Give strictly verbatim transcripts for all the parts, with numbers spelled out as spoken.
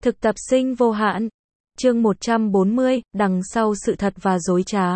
Thực tập sinh vô hạn. Chương một trăm bốn mươi, đằng sau sự thật và dối trá.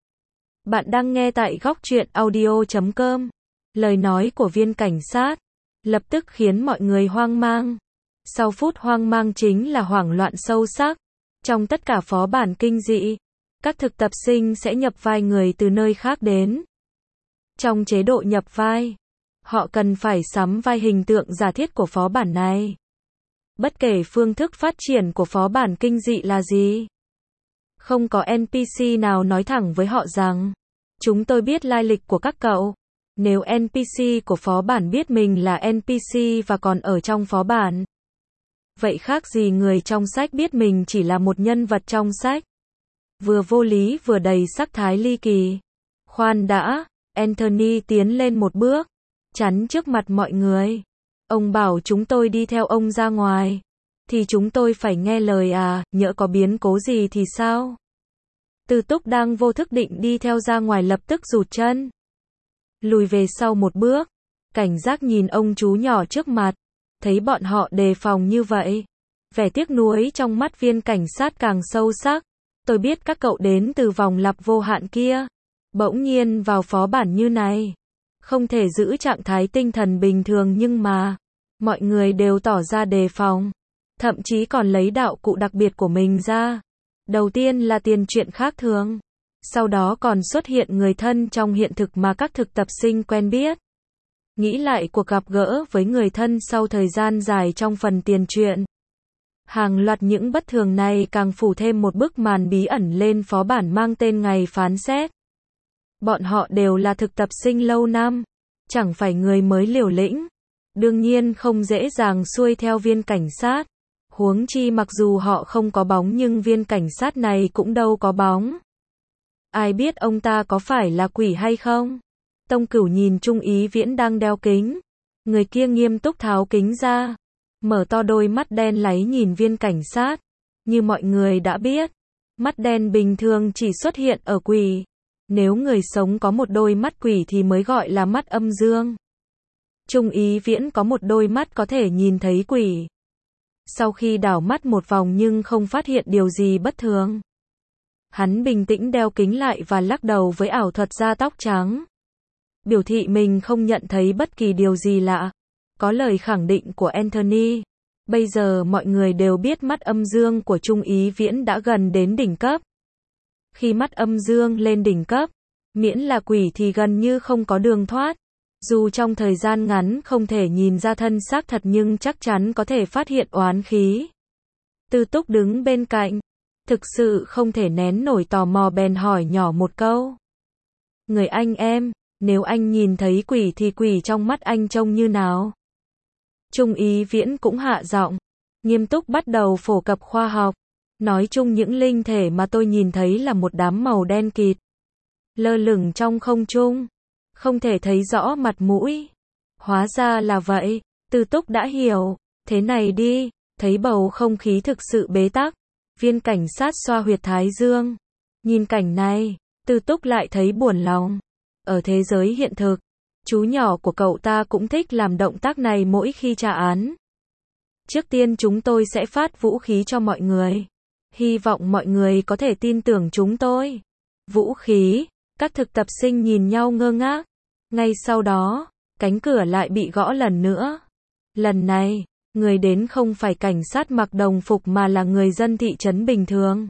Bạn đang nghe tại góc truyện audio chấm com. Lời nói của viên cảnh sát lập tức khiến mọi người hoang mang. Sau phút hoang mang chính là hoảng loạn sâu sắc. Trong tất cả phó bản kinh dị, các thực tập sinh sẽ nhập vai người từ nơi khác đến. Trong chế độ nhập vai, họ cần phải sắm vai hình tượng giả thiết của phó bản này. Bất kể phương thức phát triển của phó bản kinh dị là gì. Không có en pê xê nào nói thẳng với họ rằng, chúng tôi biết lai lịch của các cậu. Nếu en pê xê của phó bản biết mình là en pê xê và còn ở trong phó bản, vậy khác gì người trong sách biết mình chỉ là một nhân vật trong sách. Vừa vô lý vừa đầy sắc thái ly kỳ. Khoan đã, Anthony tiến lên một bước, chắn trước mặt mọi người. Ông bảo chúng tôi đi theo ông ra ngoài, thì chúng tôi phải nghe lời à, nhỡ có biến cố gì thì sao? Từ Túc đang vô thức định đi theo ra ngoài lập tức rụt chân, lùi về sau một bước, cảnh giác nhìn ông chú nhỏ trước mặt, thấy bọn họ đề phòng như vậy. Vẻ tiếc nuối trong mắt viên cảnh sát càng sâu sắc. Tôi biết các cậu đến từ vòng lặp vô hạn kia, bỗng nhiên vào phó bản như này, không thể giữ trạng thái tinh thần bình thường nhưng mà, mọi người đều tỏ ra đề phòng, thậm chí còn lấy đạo cụ đặc biệt của mình ra. Đầu tiên là tiền chuyện khác thường, sau đó còn xuất hiện người thân trong hiện thực mà các thực tập sinh quen biết. Nghĩ lại cuộc gặp gỡ với người thân sau thời gian dài trong phần tiền truyện. Hàng loạt những bất thường này càng phủ thêm một bức màn bí ẩn lên phó bản mang tên Ngày Phán Xét. Bọn họ đều là thực tập sinh lâu năm, chẳng phải người mới liều lĩnh. Đương nhiên không dễ dàng xuôi theo viên cảnh sát. Huống chi mặc dù họ không có bóng nhưng viên cảnh sát này cũng đâu có bóng. Ai biết ông ta có phải là quỷ hay không? Tông Cửu nhìn Trung Ý Viễn đang đeo kính. Người kia nghiêm túc tháo kính ra, mở to đôi mắt đen láy nhìn viên cảnh sát. Như mọi người đã biết, mắt đen bình thường chỉ xuất hiện ở quỷ. Nếu người sống có một đôi mắt quỷ thì mới gọi là mắt âm dương. Trung Ý Viễn có một đôi mắt có thể nhìn thấy quỷ. Sau khi đảo mắt một vòng nhưng không phát hiện điều gì bất thường, hắn bình tĩnh đeo kính lại và lắc đầu với ảo thuật da tóc trắng, biểu thị mình không nhận thấy bất kỳ điều gì lạ. Có lời khẳng định của Anthony. Bây giờ mọi người đều biết mắt âm dương của Trung Ý Viễn đã gần đến đỉnh cấp. Khi mắt âm dương lên đỉnh cấp, miễn là quỷ thì gần như không có đường thoát. Dù trong thời gian ngắn không thể nhìn ra thân xác thật nhưng chắc chắn có thể phát hiện oán khí. Tư Túc đứng bên cạnh, thực sự không thể nén nổi tò mò bèn hỏi nhỏ một câu. Người anh em, nếu anh nhìn thấy quỷ thì quỷ trong mắt anh trông như nào? Trung Ý Viễn cũng hạ giọng, nghiêm túc bắt đầu phổ cập khoa học. Nói chung những linh thể mà tôi nhìn thấy là một đám màu đen kịt, lơ lửng trong không trung, không thể thấy rõ mặt mũi. Hóa ra là vậy, Tư Túc đã hiểu. Thế này đi, thấy bầu không khí thực sự bế tắc, viên cảnh sát xoa huyệt thái dương. Nhìn cảnh này, Tư Túc lại thấy buồn lòng. Ở thế giới hiện thực, chú nhỏ của cậu ta cũng thích làm động tác này mỗi khi tra án. Trước tiên chúng tôi sẽ phát vũ khí cho mọi người. Hy vọng mọi người có thể tin tưởng chúng tôi. Vũ khí, các thực tập sinh nhìn nhau ngơ ngác. Ngay sau đó, cánh cửa lại bị gõ lần nữa. Lần này, người đến không phải cảnh sát mặc đồng phục mà là người dân thị trấn bình thường.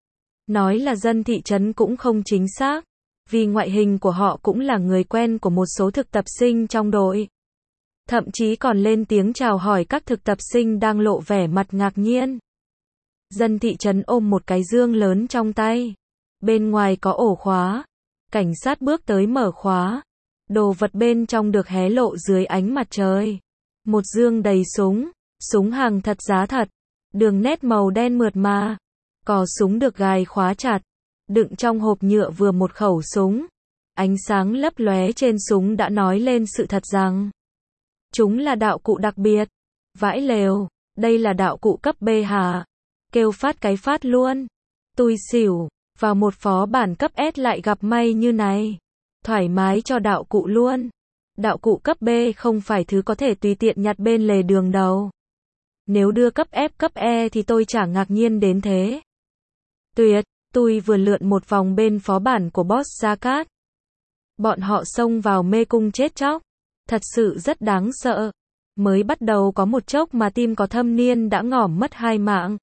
Nói là dân thị trấn cũng không chính xác, vì ngoại hình của họ cũng là người quen của một số thực tập sinh trong đội. Thậm chí còn lên tiếng chào hỏi các thực tập sinh đang lộ vẻ mặt ngạc nhiên. Dân thị trấn ôm một cái dương lớn trong tay. Bên ngoài có ổ khóa. Cảnh sát bước tới mở khóa. Đồ vật bên trong được hé lộ dưới ánh mặt trời. Một dương đầy súng. Súng hàng thật giá thật. Đường nét màu đen mượt mà. Cò súng được gài khóa chặt. Đựng trong hộp nhựa vừa một khẩu súng. Ánh sáng lấp lóe trên súng đã nói lên sự thật rằng chúng là đạo cụ đặc biệt. Vãi lều, đây là đạo cụ cấp B hả? Kêu phát cái phát luôn. Tui xỉu, vào một phó bản cấp S lại gặp may như này. Thoải mái cho đạo cụ luôn. Đạo cụ cấp B không phải thứ có thể tùy tiện nhặt bên lề đường đâu. Nếu đưa cấp F cấp E thì tôi chả ngạc nhiên đến thế. Tuyệt, tôi vừa lượn một vòng bên phó bản của boss Gia Cát. Bọn họ xông vào mê cung chết chóc. Thật sự rất đáng sợ. Mới bắt đầu có một chốc mà team có thâm niên đã ngỏm mất hai mạng.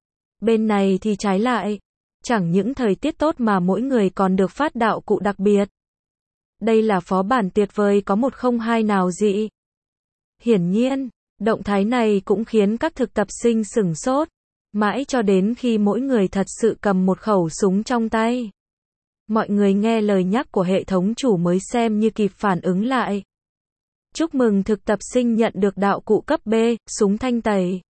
Bên này thì trái lại. Chẳng những thời tiết tốt mà mỗi người còn được phát đạo cụ đặc biệt. Đây là phó bản tuyệt vời có một không hai nào dị. Hiển nhiên, động thái này cũng khiến các thực tập sinh sửng sốt. Mãi cho đến khi mỗi người thật sự cầm một khẩu súng trong tay. Mọi người nghe lời nhắc của hệ thống chủ mới xem như kịp phản ứng lại. Chúc mừng thực tập sinh nhận được đạo cụ cấp B, súng thanh tẩy.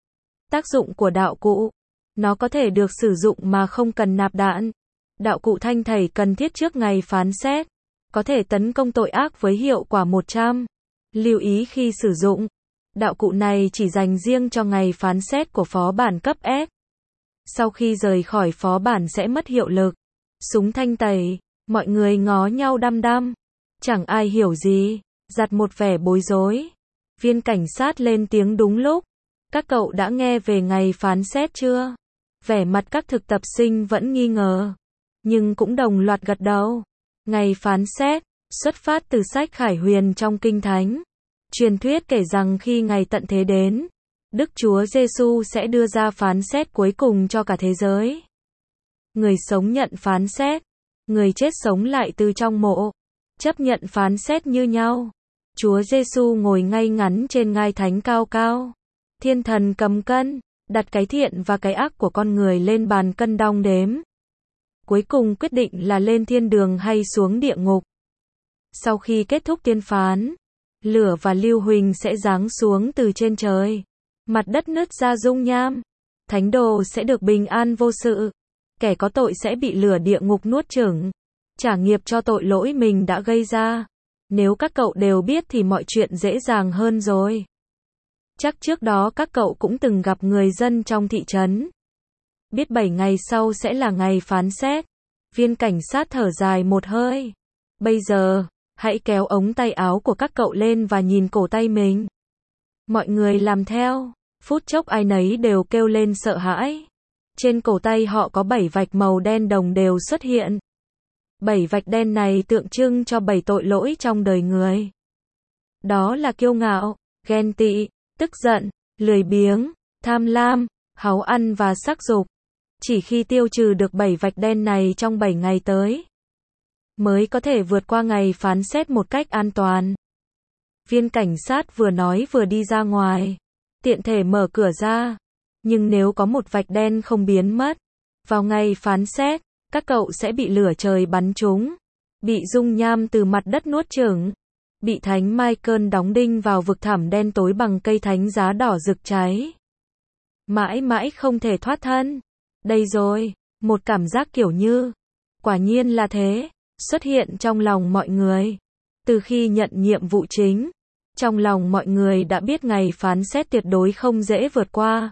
Tác dụng của đạo cụ. Nó có thể được sử dụng mà không cần nạp đạn. Đạo cụ thanh tẩy cần thiết trước ngày phán xét. Có thể tấn công tội ác với hiệu quả một trăm. Lưu ý khi sử dụng. Đạo cụ này chỉ dành riêng cho ngày phán xét của phó bản cấp S. Sau khi rời khỏi phó bản sẽ mất hiệu lực. Súng thanh tẩy. Mọi người ngó nhau đăm đăm. Chẳng ai hiểu gì. Giặt một vẻ bối rối. Viên cảnh sát lên tiếng đúng lúc. Các cậu đã nghe về ngày phán xét chưa? Vẻ mặt các thực tập sinh vẫn nghi ngờ. Nhưng cũng đồng loạt gật đầu. Ngày phán xét, xuất phát từ sách Khải Huyền trong Kinh Thánh. Truyền thuyết kể rằng khi ngày tận thế đến, Đức Chúa Giêsu sẽ đưa ra phán xét cuối cùng cho cả thế giới. Người sống nhận phán xét, người chết sống lại từ trong mộ, chấp nhận phán xét như nhau. Chúa Giêsu ngồi ngay ngắn trên ngai thánh cao cao. Thiên thần cầm cân, đặt cái thiện và cái ác của con người lên bàn cân đong đếm. Cuối cùng quyết định là lên thiên đường hay xuống địa ngục. Sau khi kết thúc tiên phán, lửa và lưu huỳnh sẽ giáng xuống từ trên trời. Mặt đất nứt ra dung nham. Thánh đồ sẽ được bình an vô sự. Kẻ có tội sẽ bị lửa địa ngục nuốt chửng. Trả nghiệp cho tội lỗi mình đã gây ra. Nếu các cậu đều biết thì mọi chuyện dễ dàng hơn rồi. Chắc trước đó các cậu cũng từng gặp người dân trong thị trấn. Biết bảy ngày sau sẽ là ngày phán xét. Viên cảnh sát thở dài một hơi. Bây giờ, hãy kéo ống tay áo của các cậu lên và nhìn cổ tay mình. Mọi người làm theo. Phút chốc ai nấy đều kêu lên sợ hãi. Trên cổ tay họ có bảy vạch màu đen đồng đều xuất hiện. Bảy vạch đen này tượng trưng cho bảy tội lỗi trong đời người. Đó là kiêu ngạo, ghen tị, tức giận, lười biếng, tham lam, háu ăn và sắc dục. Chỉ khi tiêu trừ được bảy vạch đen này trong bảy ngày tới, mới có thể vượt qua ngày phán xét một cách an toàn. Viên cảnh sát vừa nói vừa đi ra ngoài, tiện thể mở cửa ra. Nhưng nếu có một vạch đen không biến mất, vào ngày phán xét, các cậu sẽ bị lửa trời bắn trúng, bị dung nham từ mặt đất nuốt chửng, bị thánh Michael đóng đinh vào vực thẳm đen tối bằng cây thánh giá đỏ rực cháy. Mãi mãi không thể thoát thân. Đây rồi, một cảm giác kiểu như, quả nhiên là thế, xuất hiện trong lòng mọi người. Từ khi nhận nhiệm vụ chính, trong lòng mọi người đã biết ngày phán xét tuyệt đối không dễ vượt qua.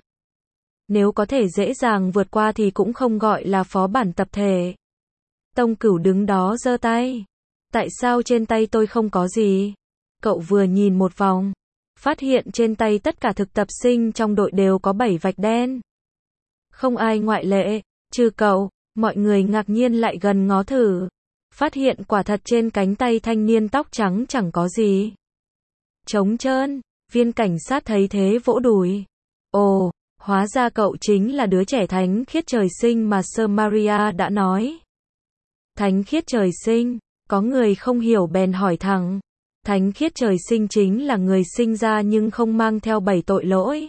Nếu có thể dễ dàng vượt qua thì cũng không gọi là phó bản tập thể. Tông Cửu đứng đó giơ tay. Tại sao trên tay tôi không có gì? Cậu vừa nhìn một vòng, phát hiện trên tay tất cả thực tập sinh trong đội đều có bảy vạch đen. Không ai ngoại lệ, trừ cậu. Mọi người ngạc nhiên lại gần ngó thử. Phát hiện quả thật trên cánh tay thanh niên tóc trắng chẳng có gì. Trống trơn. Viên cảnh sát thấy thế vỗ đùi. Ồ, hóa ra cậu chính là đứa trẻ thánh khiết trời sinh mà Sơ Maria đã nói. Thánh khiết trời sinh. Có người không hiểu bèn hỏi thẳng. Thánh khiết trời sinh chính là người sinh ra nhưng không mang theo bảy tội lỗi.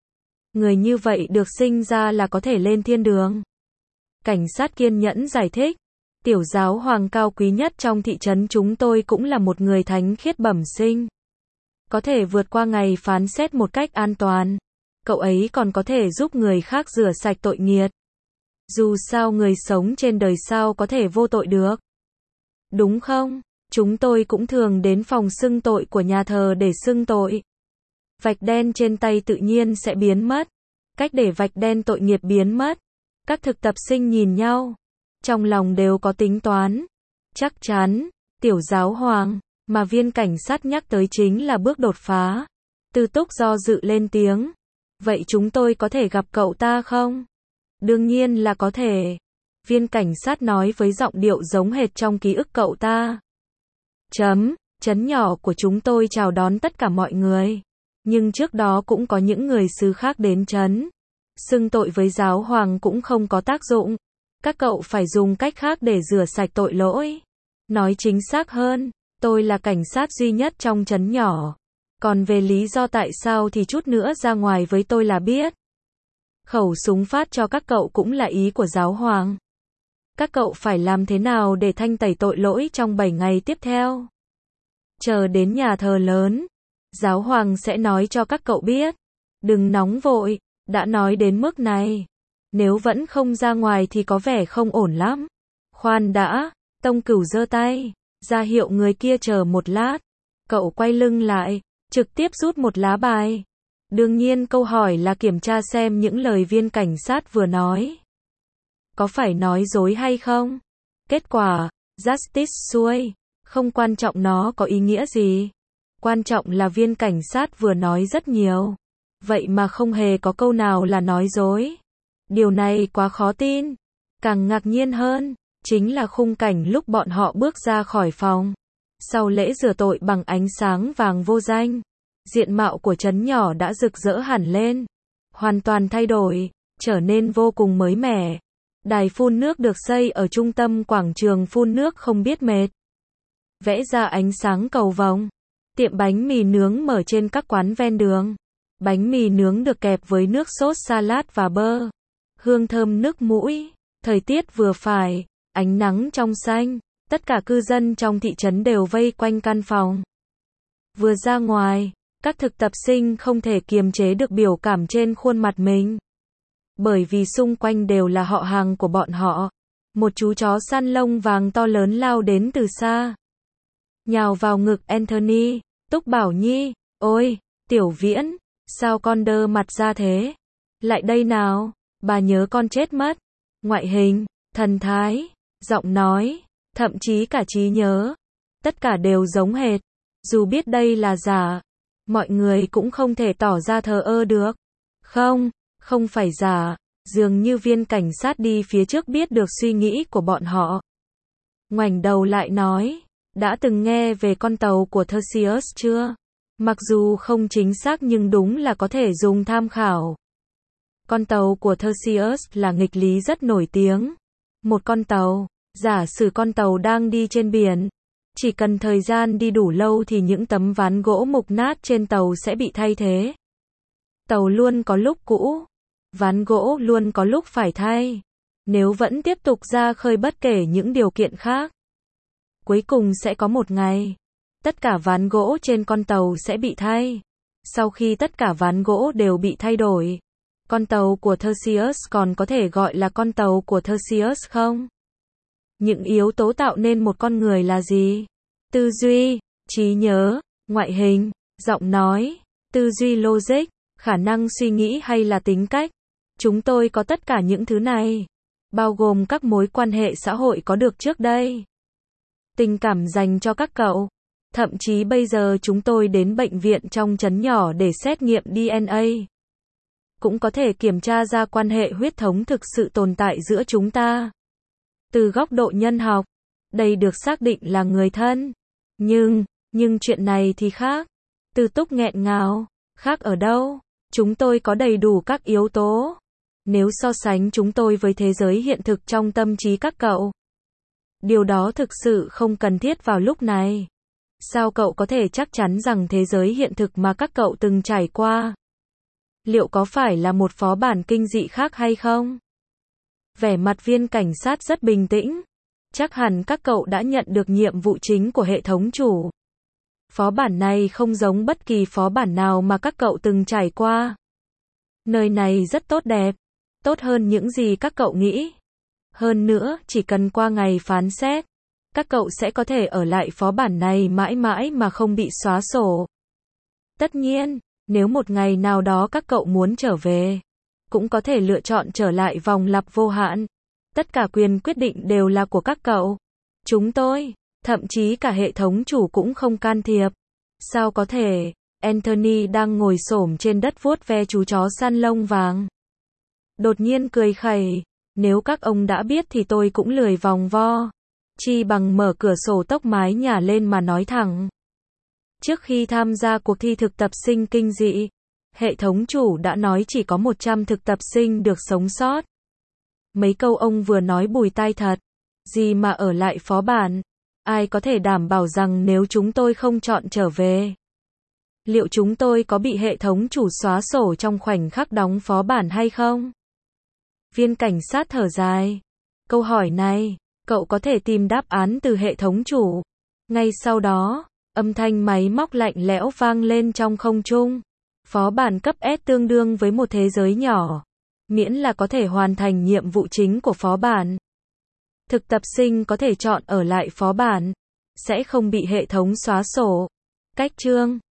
Người như vậy được sinh ra là có thể lên thiên đường. Cảnh sát kiên nhẫn giải thích. Tiểu giáo hoàng cao quý nhất trong thị trấn chúng tôi cũng là một người thánh khiết bẩm sinh. Có thể vượt qua ngày phán xét một cách an toàn. Cậu ấy còn có thể giúp người khác rửa sạch tội nghiệt. Dù sao người sống trên đời sao có thể vô tội được. Đúng không? Chúng tôi cũng thường đến phòng xưng tội của nhà thờ để xưng tội. Vạch đen trên tay tự nhiên sẽ biến mất. Cách để vạch đen tội nghiệp biến mất. Các thực tập sinh nhìn nhau. Trong lòng đều có tính toán. Chắc chắn, tiểu giáo hoàng, mà viên cảnh sát nhắc tới chính là bước đột phá. Tư Túc do dự lên tiếng. Vậy chúng tôi có thể gặp cậu ta không? Đương nhiên là có thể. Viên cảnh sát nói với giọng điệu giống hệt trong ký ức cậu ta. Chấm, trấn nhỏ của chúng tôi chào đón tất cả mọi người. Nhưng trước đó cũng có những người xứ khác đến trấn. Xưng tội với giáo hoàng cũng không có tác dụng. Các cậu phải dùng cách khác để rửa sạch tội lỗi. Nói chính xác hơn, tôi là cảnh sát duy nhất trong trấn nhỏ. Còn về lý do tại sao thì chút nữa ra ngoài với tôi là biết. Khẩu súng phát cho các cậu cũng là ý của giáo hoàng. Các cậu phải làm thế nào để thanh tẩy tội lỗi trong bảy ngày tiếp theo? Chờ đến nhà thờ lớn, giáo hoàng sẽ nói cho các cậu biết. Đừng nóng vội, đã nói đến mức này. Nếu vẫn không ra ngoài thì có vẻ không ổn lắm. Khoan đã, Tông Cửu giơ tay, ra hiệu người kia chờ một lát. Cậu quay lưng lại, trực tiếp rút một lá bài. Đương nhiên câu hỏi là kiểm tra xem những lời viên cảnh sát vừa nói có phải nói dối hay không. Kết quả, Justice xuôi. Không quan trọng nó có ý nghĩa gì. Quan trọng là viên cảnh sát vừa nói rất nhiều. Vậy mà không hề có câu nào là nói dối. Điều này quá khó tin. Càng ngạc nhiên hơn, chính là khung cảnh lúc bọn họ bước ra khỏi phòng. Sau lễ rửa tội bằng ánh sáng vàng vô danh, diện mạo của trấn nhỏ đã rực rỡ hẳn lên. Hoàn toàn thay đổi, trở nên vô cùng mới mẻ. Đài phun nước được xây ở trung tâm quảng trường phun nước không biết mệt. Vẽ ra ánh sáng cầu vồng. Tiệm bánh mì nướng mở trên các quán ven đường. Bánh mì nướng được kẹp với nước sốt salad và bơ. Hương thơm nức mũi. Thời tiết vừa phải, ánh nắng trong xanh. Tất cả cư dân trong thị trấn đều vây quanh căn phòng. Vừa ra ngoài, các thực tập sinh không thể kiềm chế được biểu cảm trên khuôn mặt mình. Bởi vì xung quanh đều là họ hàng của bọn họ. Một chú chó săn lông vàng to lớn lao đến từ xa. Nhào vào ngực Anthony, Túc Bảo Nhi, ôi, Tiểu Viễn, sao con đơ mặt ra thế? Lại đây nào, bà nhớ con chết mất. Ngoại hình, thần thái, giọng nói, thậm chí cả trí nhớ. Tất cả đều giống hệt. Dù biết đây là giả, mọi người cũng không thể tỏ ra thờ ơ được. Không, không phải giả. Dường như viên cảnh sát đi phía trước biết được suy nghĩ của bọn họ. Ngoảnh đầu lại nói, đã từng nghe về con tàu của Theseus chưa? Mặc dù không chính xác nhưng đúng là có thể dùng tham khảo. Con tàu của Theseus là nghịch lý rất nổi tiếng. Một con tàu, giả sử con tàu đang đi trên biển. Chỉ cần thời gian đi đủ lâu thì những tấm ván gỗ mục nát trên tàu sẽ bị thay thế. Tàu luôn có lúc cũ. Ván gỗ luôn có lúc phải thay. Nếu vẫn tiếp tục ra khơi bất kể những điều kiện khác, cuối cùng sẽ có một ngày, tất cả ván gỗ trên con tàu sẽ bị thay. Sau khi tất cả ván gỗ đều bị thay đổi, con tàu của Theseus còn có thể gọi là con tàu của Theseus không? Những yếu tố tạo nên một con người là gì? Tư duy, trí nhớ, ngoại hình, giọng nói, tư duy logic, khả năng suy nghĩ hay là tính cách? Chúng tôi có tất cả những thứ này, bao gồm các mối quan hệ xã hội có được trước đây. Tình cảm dành cho các cậu. Thậm chí bây giờ chúng tôi đến bệnh viện trong trấn nhỏ để xét nghiệm đê en a. Cũng có thể kiểm tra ra quan hệ huyết thống thực sự tồn tại giữa chúng ta. Từ góc độ nhân học, đây được xác định là người thân. Nhưng, nhưng chuyện này thì khác. Tư Túc nghẹn ngào. Khác ở đâu? Chúng tôi có đầy đủ các yếu tố. Nếu so sánh chúng tôi với thế giới hiện thực trong tâm trí các cậu, điều đó thực sự không cần thiết vào lúc này. Sao cậu có thể chắc chắn rằng thế giới hiện thực mà các cậu từng trải qua, liệu có phải là một phó bản kinh dị khác hay không? Vẻ mặt viên cảnh sát rất bình tĩnh. Chắc hẳn các cậu đã nhận được nhiệm vụ chính của hệ thống chủ. Phó bản này không giống bất kỳ phó bản nào mà các cậu từng trải qua. Nơi này rất tốt đẹp. Tốt hơn những gì các cậu nghĩ. Hơn nữa, chỉ cần qua ngày phán xét, các cậu sẽ có thể ở lại phó bản này mãi mãi mà không bị xóa sổ. Tất nhiên, nếu một ngày nào đó các cậu muốn trở về, cũng có thể lựa chọn trở lại vòng lặp vô hạn. Tất cả quyền quyết định đều là của các cậu. Chúng tôi, thậm chí cả hệ thống chủ cũng không can thiệp. Sao có thể? Anthony đang ngồi xổm trên đất vuốt ve chú chó săn lông vàng. Đột nhiên cười khẩy, nếu các ông đã biết thì tôi cũng lười vòng vo. Chi bằng mở cửa sổ tốc mái nhà lên mà nói thẳng. Trước khi tham gia cuộc thi thực tập sinh kinh dị, hệ thống chủ đã nói chỉ có một trăm thực tập sinh được sống sót. Mấy câu ông vừa nói bùi tai thật. Gì mà ở lại phó bản? Ai có thể đảm bảo rằng nếu chúng tôi không chọn trở về, liệu chúng tôi có bị hệ thống chủ xóa sổ trong khoảnh khắc đóng phó bản hay không? Viên cảnh sát thở dài. Câu hỏi này, cậu có thể tìm đáp án từ hệ thống chủ. Ngay sau đó, âm thanh máy móc lạnh lẽo vang lên trong không trung. Phó bản cấp S tương đương với một thế giới nhỏ, miễn là có thể hoàn thành nhiệm vụ chính của phó bản. Thực tập sinh có thể chọn ở lại phó bản, sẽ không bị hệ thống xóa sổ. Cách chương